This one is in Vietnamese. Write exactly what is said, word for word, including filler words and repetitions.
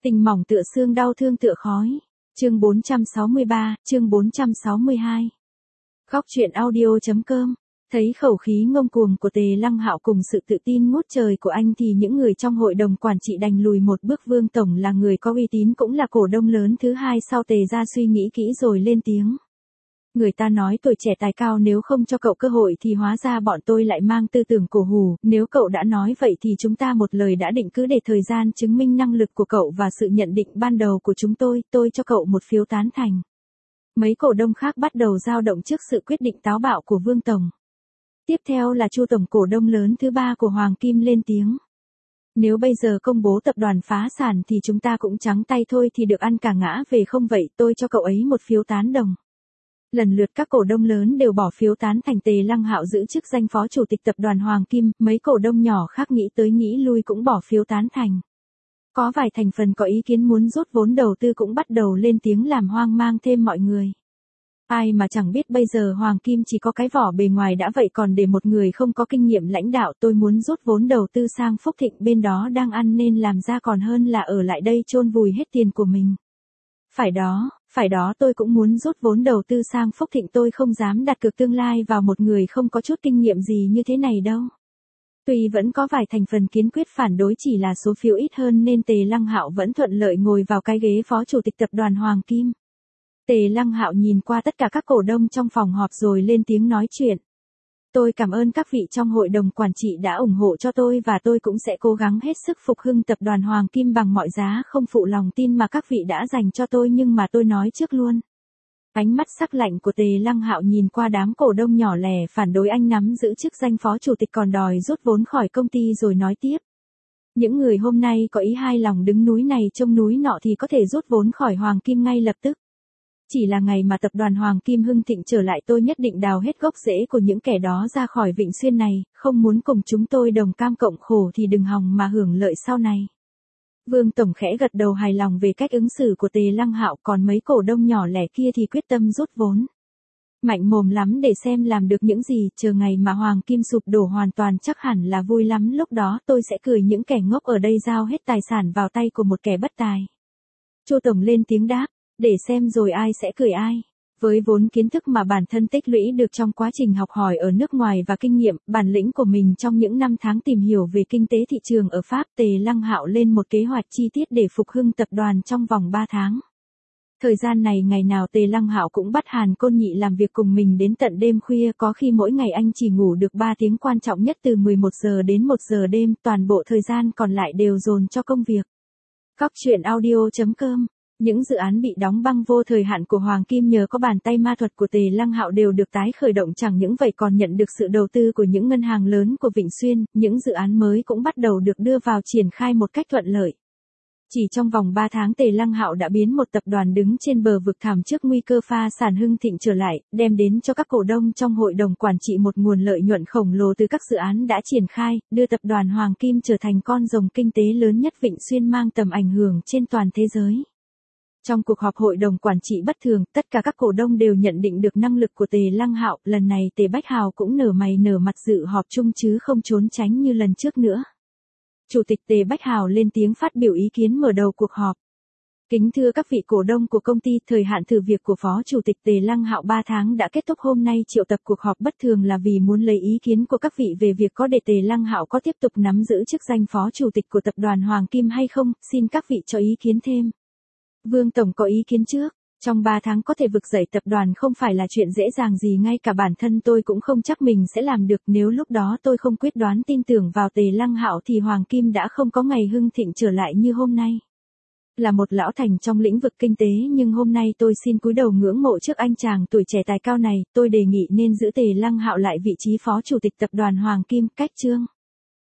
Tình mỏng tựa xương, đau thương tựa khói. Chương bốn trăm sáu mươi ba, chương bốn trăm sáu mươi hai. Góc truyện audio.com. Thấy khẩu khí ngông cuồng của Tề Lăng Hạo cùng sự tự tin ngút trời của anh thì những người trong hội đồng quản trị đành lùi một bước. Vương Tổng là người có uy tín cũng là cổ đông lớn thứ hai sau Tề ra, suy nghĩ kỹ rồi lên tiếng. Người ta nói tuổi trẻ tài cao, nếu không cho cậu cơ hội thì hóa ra bọn tôi lại mang tư tưởng cổ hủ, nếu cậu đã nói vậy thì chúng ta một lời đã định, cứ để thời gian chứng minh năng lực của cậu và sự nhận định ban đầu của chúng tôi, tôi cho cậu một phiếu tán thành. Mấy cổ đông khác bắt đầu dao động trước sự quyết định táo bạo của Vương Tổng. Tiếp theo là Chu Tổng, cổ đông lớn thứ ba của Hoàng Kim, lên tiếng. Nếu bây giờ công bố tập đoàn phá sản thì chúng ta cũng trắng tay thôi thì được ăn cả ngã về không, vậy tôi cho cậu ấy một phiếu tán đồng. Lần lượt các cổ đông lớn đều bỏ phiếu tán thành Tề Lăng Hạo giữ chức danh phó chủ tịch tập đoàn Hoàng Kim, mấy cổ đông nhỏ khác nghĩ tới nghĩ lui cũng bỏ phiếu tán thành. Có vài thành phần có ý kiến muốn rút vốn đầu tư cũng bắt đầu lên tiếng làm hoang mang thêm mọi người. Ai mà chẳng biết bây giờ Hoàng Kim chỉ có cái vỏ bề ngoài đã vậy còn để một người không có kinh nghiệm lãnh đạo. Tôi muốn rút vốn đầu tư sang Phúc Thịnh, bên đó đang ăn nên làm ra còn hơn là ở lại đây chôn vùi hết tiền của mình. Phải đó, phải đó, tôi cũng muốn rút vốn đầu tư sang Phúc Thịnh, tôi không dám đặt cược tương lai vào một người không có chút kinh nghiệm gì như thế này đâu. Tuy vẫn có vài thành phần kiên quyết phản đối, chỉ là số phiếu ít hơn nên Tề Lăng Hạo vẫn thuận lợi ngồi vào cái ghế phó chủ tịch tập đoàn Hoàng Kim. Tề Lăng Hạo nhìn qua tất cả các cổ đông trong phòng họp rồi lên tiếng nói chuyện. Tôi cảm ơn các vị trong hội đồng quản trị đã ủng hộ cho tôi và tôi cũng sẽ cố gắng hết sức phục hưng tập đoàn Hoàng Kim bằng mọi giá, không phụ lòng tin mà các vị đã dành cho tôi, nhưng mà tôi nói trước luôn. Ánh mắt sắc lạnh của Tề Lăng Hạo nhìn qua đám cổ đông nhỏ lẻ phản đối anh nắm giữ chức danh phó chủ tịch còn đòi rút vốn khỏi công ty rồi nói tiếp. Những người hôm nay có ý hai lòng đứng núi này trông núi nọ thì có thể rút vốn khỏi Hoàng Kim ngay lập tức. Chỉ là ngày mà tập đoàn Hoàng Kim hưng thịnh trở lại, tôi nhất định đào hết gốc rễ của những kẻ đó ra khỏi Vịnh Xuyên này, không muốn cùng chúng tôi đồng cam cộng khổ thì đừng hòng mà hưởng lợi sau này. Vương Tổng khẽ gật đầu hài lòng về cách ứng xử của Tề Lăng Hạo, còn mấy cổ đông nhỏ lẻ kia thì quyết tâm rút vốn. Mạnh mồm lắm, để xem làm được những gì, chờ ngày mà Hoàng Kim sụp đổ hoàn toàn chắc hẳn là vui lắm, lúc đó tôi sẽ cười những kẻ ngốc ở đây giao hết tài sản vào tay của một kẻ bất tài. Chu Tổng lên tiếng đáp. Để xem rồi ai sẽ cười ai. Với vốn kiến thức mà bản thân tích lũy được trong quá trình học hỏi ở nước ngoài và kinh nghiệm, bản lĩnh của mình trong những năm tháng tìm hiểu về kinh tế thị trường ở Pháp, Tề Lăng Hạo lên một kế hoạch chi tiết để phục hưng tập đoàn trong vòng ba tháng. Thời gian này ngày nào Tề Lăng Hạo cũng bắt Hàn Côn Nhị làm việc cùng mình đến tận đêm khuya, có khi mỗi ngày anh chỉ ngủ được ba tiếng, quan trọng nhất từ mười một giờ đến một giờ đêm, toàn bộ thời gian còn lại đều dồn cho công việc. Góc truyện audio.com. Những dự án bị đóng băng vô thời hạn của Hoàng Kim nhờ có bàn tay ma thuật của Tề Lăng Hạo đều được tái khởi động, chẳng những vậy còn nhận được sự đầu tư của những ngân hàng lớn của Vịnh Xuyên, những dự án mới cũng bắt đầu được đưa vào triển khai một cách thuận lợi. Chỉ trong vòng ba tháng Tề Lăng Hạo đã biến một tập đoàn đứng trên bờ vực thảm trước nguy cơ phá sản hưng thịnh trở lại, đem đến cho các cổ đông trong hội đồng quản trị một nguồn lợi nhuận khổng lồ từ các dự án đã triển khai, đưa tập đoàn Hoàng Kim trở thành con rồng kinh tế lớn nhất Vịnh Xuyên, mang tầm ảnh hưởng trên toàn thế giới. Trong cuộc họp hội đồng quản trị bất thường, tất cả các cổ đông đều nhận định được năng lực của Tề Lăng Hạo, lần này Tề Bách Hào cũng nở mày nở mặt dự họp chung chứ không trốn tránh như lần trước nữa. Chủ tịch Tề Bách Hào lên tiếng phát biểu ý kiến mở đầu cuộc họp. Kính thưa các vị cổ đông của công ty, thời hạn thử việc của Phó Chủ tịch Tề Lăng Hạo ba tháng đã kết thúc, hôm nay triệu tập cuộc họp bất thường là vì muốn lấy ý kiến của các vị về việc có để Tề Lăng Hạo có tiếp tục nắm giữ chức danh Phó Chủ tịch của tập đoàn Hoàng Kim hay không, xin các vị cho ý kiến thêm. Vương Tổng có ý kiến trước. Trong ba tháng có thể vực dậy tập đoàn không phải là chuyện dễ dàng gì, ngay cả bản thân tôi cũng không chắc mình sẽ làm được, nếu lúc đó tôi không quyết đoán tin tưởng vào Tề Lăng Hạo thì Hoàng Kim đã không có ngày hưng thịnh trở lại như hôm nay. Là một lão thành trong lĩnh vực kinh tế nhưng hôm nay tôi xin cúi đầu ngưỡng mộ trước anh chàng tuổi trẻ tài cao này, tôi đề nghị nên giữ Tề Lăng Hạo lại vị trí phó chủ tịch tập đoàn Hoàng Kim. Cách chương